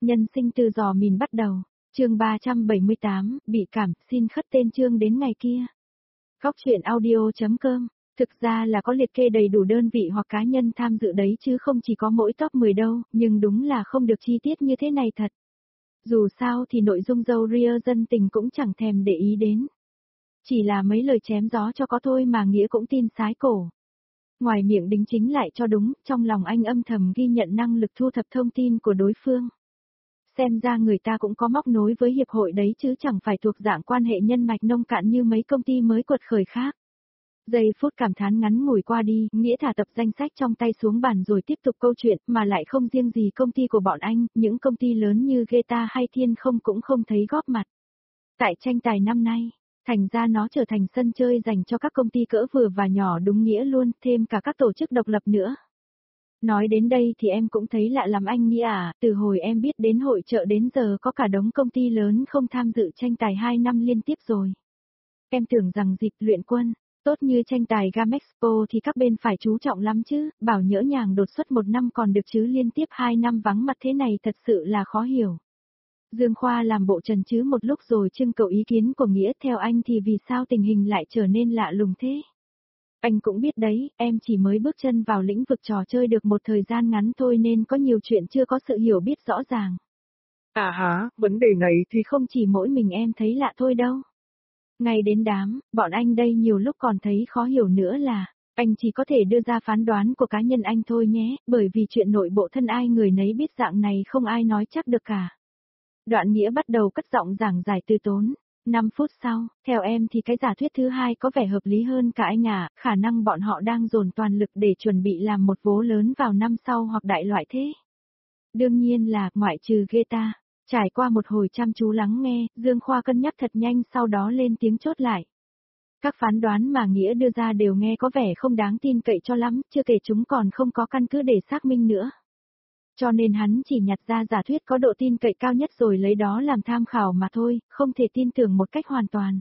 Nhân sinh từ giò mìn bắt đầu, chương 378, bị cảm, xin khất tên chương đến ngày kia. Góc truyện audio.com, thực ra là có liệt kê đầy đủ đơn vị hoặc cá nhân tham dự đấy chứ không chỉ có mỗi top 10 đâu, nhưng đúng là không được chi tiết như thế này thật. Dù sao thì nội dung dâu ria dân tình cũng chẳng thèm để ý đến. Chỉ là mấy lời chém gió cho có thôi mà Nghĩa cũng tin sái cổ. Ngoài miệng đính chính lại cho đúng, trong lòng anh âm thầm ghi nhận năng lực thu thập thông tin của đối phương. Xem ra người ta cũng có móc nối với hiệp hội đấy chứ chẳng phải thuộc dạng quan hệ nhân mạch nông cạn như mấy công ty mới quật khởi khác. Giây phút cảm thán ngắn ngủi qua đi, Nghĩa thả tập danh sách trong tay xuống bàn rồi tiếp tục câu chuyện, mà lại không riêng gì công ty của bọn anh, những công ty lớn như Geta hay Thiên Không cũng không thấy góp mặt. Tại tranh tài năm nay, thành ra nó trở thành sân chơi dành cho các công ty cỡ vừa và nhỏ đúng nghĩa luôn, thêm cả các tổ chức độc lập nữa. Nói đến đây thì em cũng thấy lạ lắm anh Nghĩa à, từ hồi em biết đến hội chợ đến giờ có cả đống công ty lớn không tham dự tranh tài 2 năm liên tiếp rồi. Em tưởng rằng dịp luyện quân, tốt như tranh tài Gamexpo thì các bên phải chú trọng lắm chứ, bảo nhỡ nhàng đột xuất 1 năm còn được chứ liên tiếp 2 năm vắng mặt thế này thật sự là khó hiểu. Dương Khoa làm bộ trần chứ một lúc rồi trưng cầu ý kiến của Nghĩa, theo anh thì vì sao tình hình lại trở nên lạ lùng thế? Anh cũng biết đấy, em chỉ mới bước chân vào lĩnh vực trò chơi được một thời gian ngắn thôi nên có nhiều chuyện chưa có sự hiểu biết rõ ràng. À hả, vấn đề này thì không chỉ mỗi mình em thấy lạ thôi đâu. Ngay đến đám, bọn anh đây nhiều lúc còn thấy khó hiểu nữa là, anh chỉ có thể đưa ra phán đoán của cá nhân anh thôi nhé, bởi vì chuyện nội bộ thân ai người nấy biết dạng này không ai nói chắc được cả. Đoạn Nghĩa bắt đầu cất giọng giảng giải từ tốn. 5 phút sau, theo em thì cái giả thuyết thứ hai có vẻ hợp lý hơn cả anh ạ, khả năng bọn họ đang dồn toàn lực để chuẩn bị làm một vố lớn vào năm sau hoặc đại loại thế. Đương nhiên là, ngoại trừ Geta. Trải qua một hồi chăm chú lắng nghe, Dương Khoa cân nhắc thật nhanh sau đó lên tiếng chốt lại. Các phán đoán mà Nghĩa đưa ra đều nghe có vẻ không đáng tin cậy cho lắm, chưa kể chúng còn không có căn cứ để xác minh nữa. Cho nên hắn chỉ nhặt ra giả thuyết có độ tin cậy cao nhất rồi lấy đó làm tham khảo mà thôi, không thể tin tưởng một cách hoàn toàn.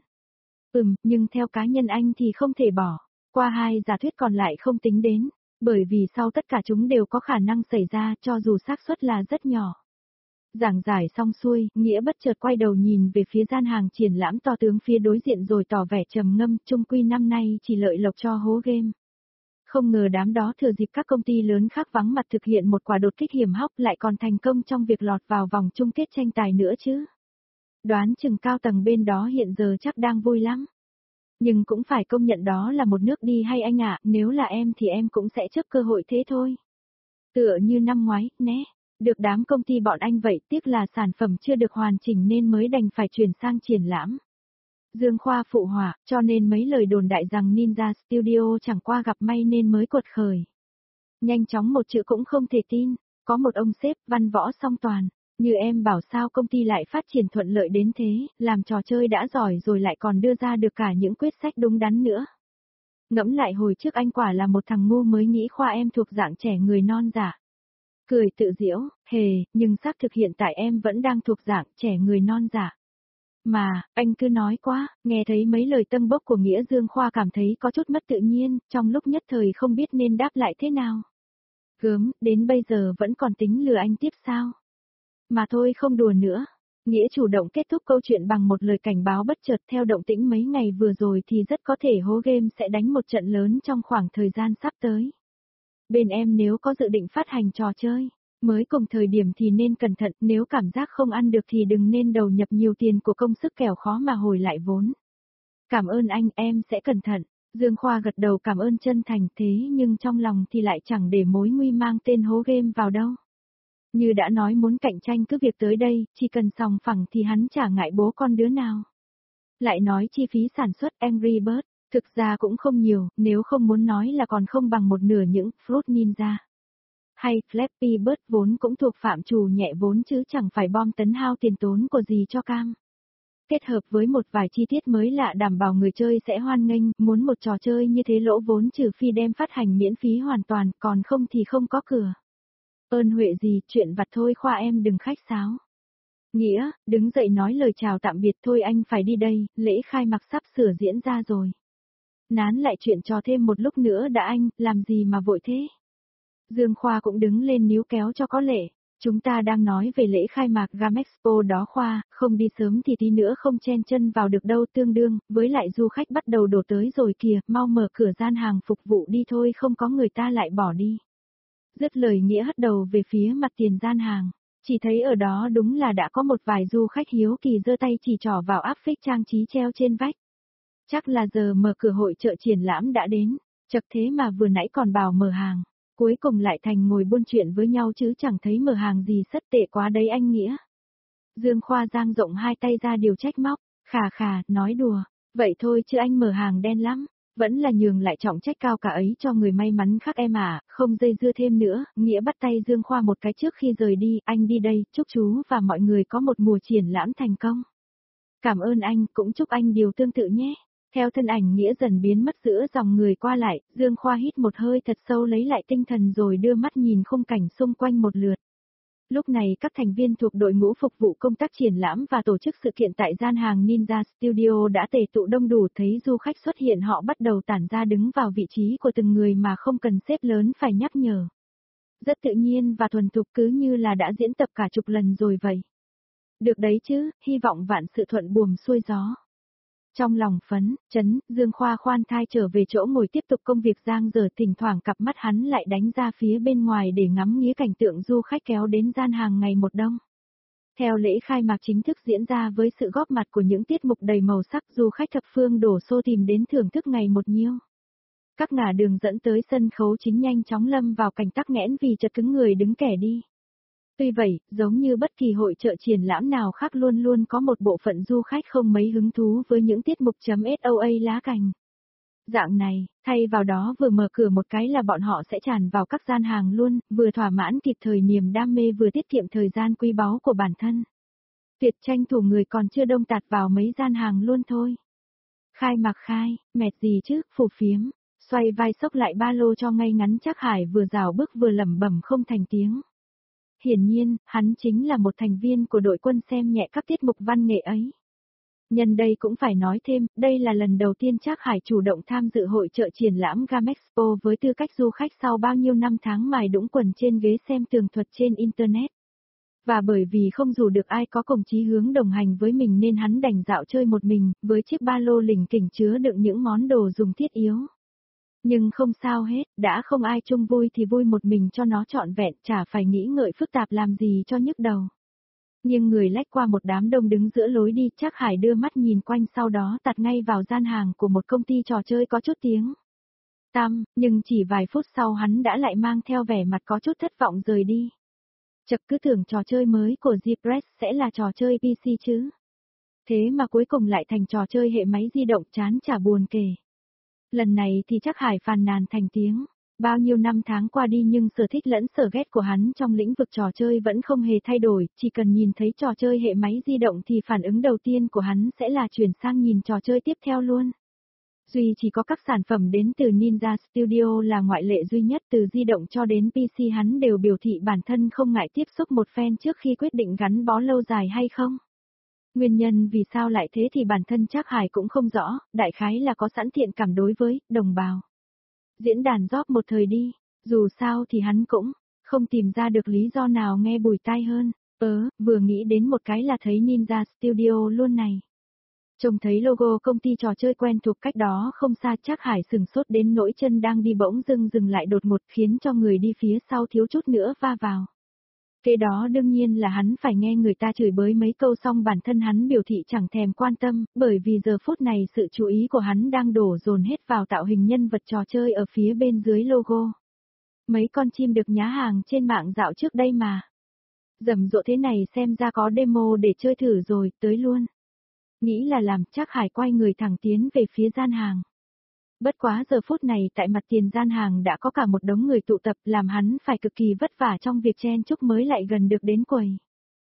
Nhưng theo cá nhân anh thì không thể bỏ qua 2 giả thuyết còn lại không tính đến, bởi vì sau tất cả chúng đều có khả năng xảy ra cho dù xác suất là rất nhỏ. Giảng giải xong xuôi, Nghĩa bất chợt quay đầu nhìn về phía gian hàng triển lãm to tướng phía đối diện rồi tỏ vẻ trầm ngâm, chung quy năm nay chỉ lợi lộc cho hố game. Không ngờ đám đó thừa dịp các công ty lớn khác vắng mặt thực hiện một quả đột kích hiểm hóc lại còn thành công trong việc lọt vào vòng chung kết tranh tài nữa chứ. Đoán chừng cao tầng bên đó hiện giờ chắc đang vui lắm. Nhưng cũng phải công nhận đó là một nước đi hay anh ạ, nếu là em thì em cũng sẽ chấp cơ hội thế thôi. Tựa như năm ngoái, né, được đám công ty bọn anh vậy, tiếc là sản phẩm chưa được hoàn chỉnh nên mới đành phải chuyển sang triển lãm. Dương Khoa phụ họa, cho nên mấy lời đồn đại rằng Ninja Studio chẳng qua gặp may nên mới quật khởi. Nhanh chóng một chữ cũng không thể tin, có một ông sếp văn võ song toàn, như em bảo sao công ty lại phát triển thuận lợi đến thế, làm trò chơi đã giỏi rồi lại còn đưa ra được cả những quyết sách đúng đắn nữa. Ngẫm lại hồi trước anh quả là một thằng ngu mới nghĩ Khoa em thuộc dạng trẻ người non dạ. Cười tự giễu, nhưng xác thực hiện tại em vẫn đang thuộc dạng trẻ người non dạ. Mà, anh cứ nói quá, nghe thấy mấy lời tâng bốc của Nghĩa, Dương Khoa cảm thấy có chút mất tự nhiên, trong lúc nhất thời không biết nên đáp lại thế nào. Gớm, đến bây giờ vẫn còn tính lừa anh tiếp sao? Mà thôi không đùa nữa. Nghĩa chủ động kết thúc câu chuyện bằng một lời cảnh báo bất chợt, theo động tĩnh mấy ngày vừa rồi thì rất có thể hố game sẽ đánh một trận lớn trong khoảng thời gian sắp tới. Bên em nếu có dự định phát hành trò chơi mới cùng thời điểm thì nên cẩn thận, nếu cảm giác không ăn được thì đừng nên đầu nhập nhiều tiền của công sức kẻo khó mà hồi lại vốn. Cảm ơn anh, em sẽ cẩn thận. Dương Khoa gật đầu cảm ơn chân thành, thế nhưng trong lòng thì lại chẳng để mối nguy mang tên hố game vào đâu. Như đã nói muốn cạnh tranh cứ việc tới đây, chỉ cần sòng phẳng thì hắn chả ngại bố con đứa nào. Lại nói chi phí sản xuất Angry Birds, thực ra cũng không nhiều, nếu không muốn nói là còn không bằng một nửa những Fruit Ninja. Hay Flappy Bird vốn cũng thuộc phạm trù nhẹ vốn chứ chẳng phải bom tấn hao tiền tốn của gì cho cam. Kết hợp với một vài chi tiết mới lạ đảm bảo người chơi sẽ hoan nghênh, muốn một trò chơi như thế lỗ vốn trừ phi đem phát hành miễn phí hoàn toàn, còn không thì không có cửa. Ơn huệ gì, chuyện vặt thôi Khoa em đừng khách sáo. Nghĩa, đứng dậy nói lời chào tạm biệt thôi anh phải đi đây, lễ khai mạc sắp sửa diễn ra rồi. Nán lại chuyện trò thêm một lúc nữa đã anh, làm gì mà vội thế? Dương Khoa cũng đứng lên níu kéo cho có lệ. Chúng ta đang nói về lễ khai mạc Gamexpo đó Khoa, không đi sớm thì tí nữa không chen chân vào được đâu tương đương, với lại du khách bắt đầu đổ tới rồi kìa, mau mở cửa gian hàng phục vụ đi thôi không có người ta lại bỏ đi. Dứt lời Nghĩa hất đầu về phía mặt tiền gian hàng, chỉ thấy ở đó đúng là đã có một vài du khách hiếu kỳ giơ tay chỉ trỏ vào áp phích trang trí treo trên vách. Chắc là giờ mở cửa hội chợ triển lãm đã đến, chật thế mà vừa nãy còn bảo mở hàng. Cuối cùng lại thành ngồi buôn chuyện với nhau chứ chẳng thấy mở hàng gì sất tệ quá đấy anh Nghĩa. Dương Khoa dang rộng hai tay ra điều trách móc, khà khà, nói đùa, vậy thôi chứ anh mở hàng đen lắm, vẫn là nhường lại trọng trách cao cả ấy cho người may mắn khác em à, không dây dưa thêm nữa, Nghĩa bắt tay Dương Khoa một cái trước khi rời đi, anh đi đây, chúc chú và mọi người có một mùa triển lãm thành công. Cảm ơn anh, cũng chúc anh điều tương tự nhé. Theo thân ảnh Nghĩa dần biến mất giữa dòng người qua lại, Dương Khoa hít một hơi thật sâu lấy lại tinh thần rồi đưa mắt nhìn khung cảnh xung quanh một lượt. Lúc này các thành viên thuộc đội ngũ phục vụ công tác triển lãm và tổ chức sự kiện tại gian hàng Ninja Studio đã tề tụ đông đủ, thấy du khách xuất hiện họ bắt đầu tản ra đứng vào vị trí của từng người mà không cần xếp lớn phải nhắc nhở. Rất tự nhiên và thuần thục cứ như là đã diễn tập cả chục lần rồi vậy. Được đấy chứ, hy vọng vạn sự thuận buồm xuôi gió. Trong lòng phấn, chấn, Dương Khoa khoan thai trở về chỗ ngồi tiếp tục công việc giang dở, thỉnh thoảng cặp mắt hắn lại đánh ra phía bên ngoài để ngắm nghía cảnh tượng du khách kéo đến gian hàng ngày một đông. Theo lễ khai mạc chính thức diễn ra với sự góp mặt của những tiết mục đầy màu sắc, du khách thập phương đổ xô tìm đến thưởng thức ngày một nhiêu. Các ngả đường dẫn tới sân khấu chính nhanh chóng lâm vào cảnh tắc nghẽn vì chật cứng người đứng kẻ đi. Tuy vậy, giống như bất kỳ hội chợ triển lãm nào khác luôn luôn có một bộ phận du khách không mấy hứng thú với những tiết mục .soa lá cành. Dạng này, thay vào đó vừa mở cửa một cái là bọn họ sẽ tràn vào các gian hàng luôn, vừa thỏa mãn kịp thời niềm đam mê vừa tiết kiệm thời gian quý báu của bản thân. Tuyệt tranh thủ người còn chưa đông tạt vào mấy gian hàng luôn thôi. Khai mạc khai, mệt gì chứ, phù phiếm, xoay vai xốc lại ba lô cho ngay ngắn Trác Hải vừa rào bước vừa lẩm bẩm không thành tiếng. Hiển nhiên, hắn chính là một thành viên của đội quân xem nhẹ các tiết mục văn nghệ ấy. Nhân đây cũng phải nói thêm, đây là lần đầu tiên Trác Hải chủ động tham dự hội chợ triển lãm Gamexpo với tư cách du khách sau bao nhiêu năm tháng mài đũng quần trên ghế xem tường thuật trên Internet. Và bởi vì không dù được ai có cùng chí hướng đồng hành với mình nên hắn đành dạo chơi một mình, với chiếc ba lô lỉnh kỉnh chứa đựng những món đồ dùng thiết yếu. Nhưng không sao hết, đã không ai chung vui thì vui một mình cho nó trọn vẹn, chả phải nghĩ ngợi phức tạp làm gì cho nhức đầu. Nhưng người lách qua một đám đông đứng giữa lối đi, Trác Hải đưa mắt nhìn quanh sau đó tạt ngay vào gian hàng của một công ty trò chơi có chút tiếng tăm, nhưng chỉ vài phút sau hắn đã lại mang theo vẻ mặt có chút thất vọng rời đi. Chật cứ tưởng trò chơi mới của Zpress sẽ là trò chơi PC chứ. Thế mà cuối cùng lại thành trò chơi hệ máy di động, chán chả buồn kể. Lần này thì Trác Hải phàn nàn thành tiếng. Bao nhiêu năm tháng qua đi nhưng sở thích lẫn sở ghét của hắn trong lĩnh vực trò chơi vẫn không hề thay đổi, chỉ cần nhìn thấy trò chơi hệ máy di động thì phản ứng đầu tiên của hắn sẽ là chuyển sang nhìn trò chơi tiếp theo luôn. Duy chỉ có các sản phẩm đến từ Ninja Studio là ngoại lệ duy nhất, từ di động cho đến PC hắn đều biểu thị bản thân không ngại tiếp xúc một phen trước khi quyết định gắn bó lâu dài hay không. Nguyên nhân vì sao lại thế thì bản thân Trác Hải cũng không rõ, đại khái là có sẵn thiện cảm đối với đồng bào. Diễn đàn job một thời đi, dù sao thì hắn cũng không tìm ra được lý do nào nghe bùi tai hơn. Vừa nghĩ đến một cái là thấy Ninja Studio luôn này. Trông thấy logo công ty trò chơi quen thuộc cách đó không xa, Trác Hải sừng sốt đến nỗi chân đang đi bỗng dưng dừng lại đột ngột khiến cho người đi phía sau thiếu chút nữa va vào. Kế đó đương nhiên là hắn phải nghe người ta chửi bới mấy câu xong bản thân hắn biểu thị chẳng thèm quan tâm, bởi vì giờ phút này sự chú ý của hắn đang đổ dồn hết vào tạo hình nhân vật trò chơi ở phía bên dưới logo. Mấy con chim được nhá hàng trên mạng dạo trước đây mà. Rầm rộ thế này xem ra có demo để chơi thử rồi, tới luôn. Nghĩ là làm, Trác Hải quay người thẳng tiến về phía gian hàng. Bất quá giờ phút này tại mặt tiền gian hàng đã có cả một đống người tụ tập, làm hắn phải cực kỳ vất vả trong việc chen chúc mới lại gần được đến quầy.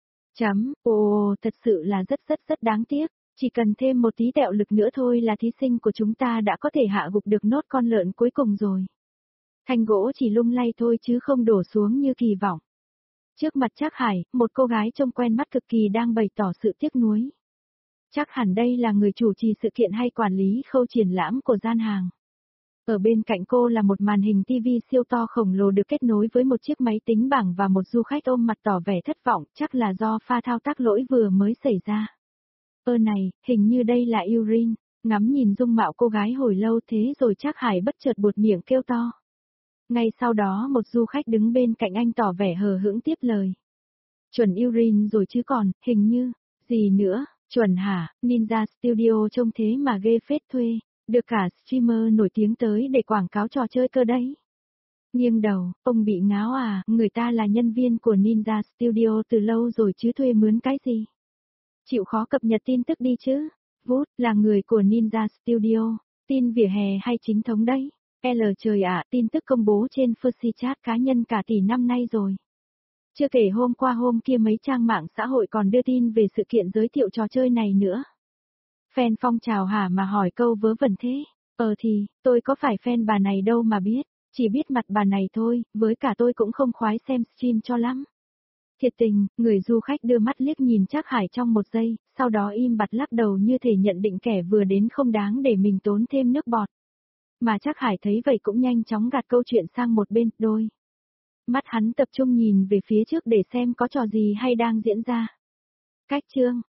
Thật sự là rất đáng tiếc, chỉ cần thêm một tí tẹo lực nữa thôi là thí sinh của chúng ta đã có thể hạ gục được nốt con lợn cuối cùng rồi. Thanh gỗ chỉ lung lay thôi chứ không đổ xuống như kỳ vọng. Trước mặt Trác Hải, một cô gái trông quen mắt cực kỳ đang bày tỏ sự tiếc nuối. Chắc hẳn đây là người chủ trì sự kiện hay quản lý khâu triển lãm của gian hàng. Ở bên cạnh cô là một màn hình TV siêu to khổng lồ được kết nối với một chiếc máy tính bảng và một du khách ôm mặt tỏ vẻ thất vọng, chắc là do pha thao tác lỗi vừa mới xảy ra. Này, hình như đây là Yurin, ngắm nhìn dung mạo cô gái hồi lâu thế rồi Trác Hải bất chợt buột miệng kêu to. Ngay sau đó một du khách đứng bên cạnh anh tỏ vẻ hờ hững tiếp lời. Chuẩn Yurin rồi chứ còn, hình như, gì nữa, chuẩn hả, Ninja Studio trông thế mà ghê phết thuê, được cả streamer nổi tiếng tới để quảng cáo trò chơi cơ đấy. Nghiêng đầu, ông bị ngáo à, người ta là nhân viên của Ninja Studio từ lâu rồi chứ thuê mướn cái gì. Chịu khó cập nhật tin tức đi chứ. Vút, là người của Ninja Studio, tin vỉa hè hay chính thống đấy. Trời ạ, tin tức công bố trên Fussy Chat cá nhân cả tỷ năm nay rồi. Chưa kể hôm qua hôm kia mấy trang mạng xã hội còn đưa tin về sự kiện giới thiệu trò chơi này nữa. Fan phong trào hả mà hỏi câu vớ vẩn thế. Thì, tôi có phải fan bà này đâu mà biết, chỉ biết mặt bà này thôi, với cả tôi cũng không khoái xem stream cho lắm. Thiệt tình, người du khách đưa mắt liếc nhìn Trác Hải trong một giây, sau đó im bặt lắc đầu như thể nhận định kẻ vừa đến không đáng để mình tốn thêm nước bọt. Mà Trác Hải thấy vậy cũng nhanh chóng gạt câu chuyện sang một bên, đôi. Mắt hắn tập trung nhìn về phía trước để xem có trò gì hay đang diễn ra. Cách chương